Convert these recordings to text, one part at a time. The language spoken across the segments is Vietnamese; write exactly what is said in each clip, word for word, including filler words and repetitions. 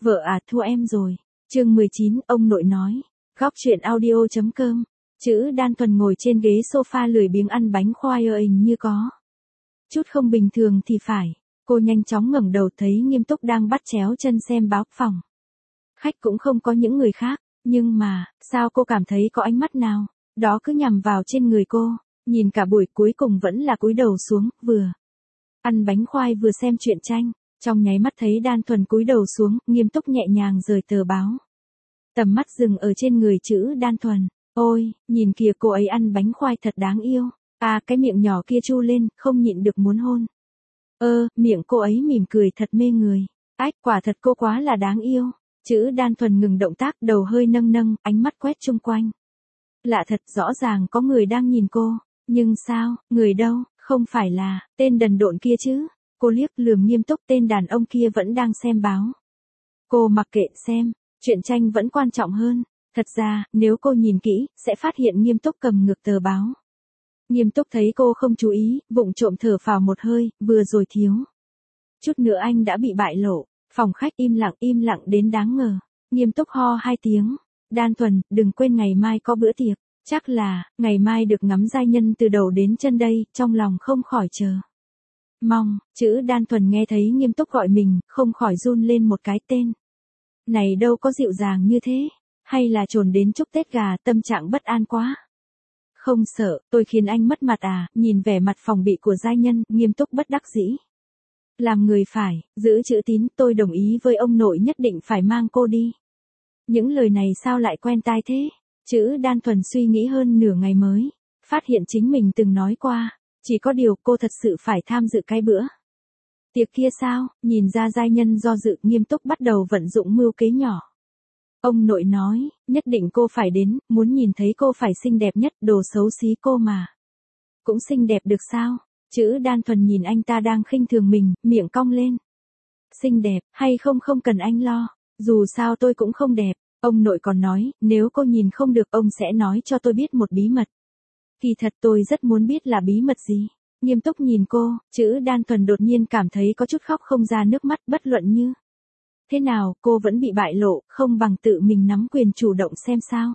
Vợ à, thua em rồi. Chương mười chín, ông nội nói. Góc truyện audio chấm com. Chữ Đan Thuần ngồi trên ghế sofa lười biếng ăn bánh khoai ơ hình như có chút không bình thường thì phải. Cô nhanh chóng ngẩng đầu thấy Nghiêm Túc đang bắt chéo chân xem báo phòng. Khách cũng không có những người khác, nhưng mà, sao cô cảm thấy có ánh mắt nào đó cứ nhằm vào trên người cô, nhìn cả buổi cuối cùng vẫn là cúi đầu xuống, vừa ăn bánh khoai vừa xem truyện tranh. Trong nháy mắt thấy Đan Thuần cúi đầu xuống, Nghiêm Túc nhẹ nhàng rời tờ báo. Tầm mắt dừng ở trên người chữ Đan Thuần. Ôi, nhìn kìa, cô ấy ăn bánh khoai thật đáng yêu. À, cái miệng nhỏ kia chu lên, không nhịn được muốn hôn. Ơ, miệng cô ấy mỉm cười thật mê người. Ách, quả thật cô quá là đáng yêu. Chữ Đan Thuần ngừng động tác, đầu hơi nâng nâng, ánh mắt quét chung quanh. Lạ thật, rõ ràng có người đang nhìn cô. Nhưng sao, người đâu, không phải là tên đần độn kia chứ. Cô liếc lườm Nghiêm Túc, tên đàn ông kia vẫn đang xem báo. Cô mặc kệ xem, truyện tranh vẫn quan trọng hơn. Thật ra, nếu cô nhìn kỹ, sẽ phát hiện Nghiêm Túc cầm ngược tờ báo. Nghiêm Túc thấy cô không chú ý, vụng trộm thở phào một hơi, vừa rồi thiếu chút nữa anh đã bị bại lộ. Phòng khách im lặng im lặng đến đáng ngờ. Nghiêm Túc ho hai tiếng. Đan Thuần, đừng quên ngày mai có bữa tiệc. Chắc là, ngày mai được ngắm giai nhân từ đầu đến chân đây, trong lòng không khỏi chờ mong. Chữ Đan Thuần nghe thấy Nghiêm Túc gọi mình, không khỏi run lên một cái, tên này đâu có dịu dàng như thế. Hay là trồn đến chúc Tết gà, tâm trạng bất an quá. Không sợ, tôi khiến anh mất mặt à, nhìn vẻ mặt phòng bị của giai nhân, Nghiêm Túc bất đắc dĩ. Làm người phải, giữ chữ tín, tôi đồng ý với ông nội nhất định phải mang cô đi. Những lời này sao lại quen tai thế? Chữ Đan Thuần suy nghĩ hơn nửa ngày mới phát hiện chính mình từng nói qua. Chỉ có điều cô thật sự phải tham dự cái bữa tiệc kia sao? Nhìn ra giai nhân do dự, Nghiêm Túc bắt đầu vận dụng mưu kế nhỏ. Ông nội nói, nhất định cô phải đến, muốn nhìn thấy cô phải xinh đẹp nhất, đồ xấu xí cô mà cũng xinh đẹp được sao? Chữ Đan Thuần nhìn anh ta đang khinh thường mình, miệng cong lên. Xinh đẹp, hay không không cần anh lo, dù sao tôi cũng không đẹp. Ông nội còn nói, nếu cô nhìn không được ông sẽ nói cho tôi biết một bí mật. Kỳ thật tôi rất muốn biết là bí mật gì. Nghiêm Túc nhìn cô, chữ Đan Thuần đột nhiên cảm thấy có chút khóc không ra nước mắt, bất luận như thế nào, cô vẫn bị bại lộ, không bằng tự mình nắm quyền chủ động xem sao.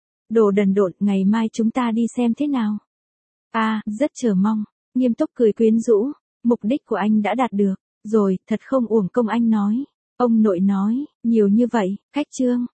Đồ đần độn, ngày mai chúng ta đi xem thế nào? À, rất chờ mong. Nghiêm Túc cười quyến rũ, mục đích của anh đã đạt được rồi, thật không uổng công anh nói. Ông nội nói, nhiều như vậy, khách trương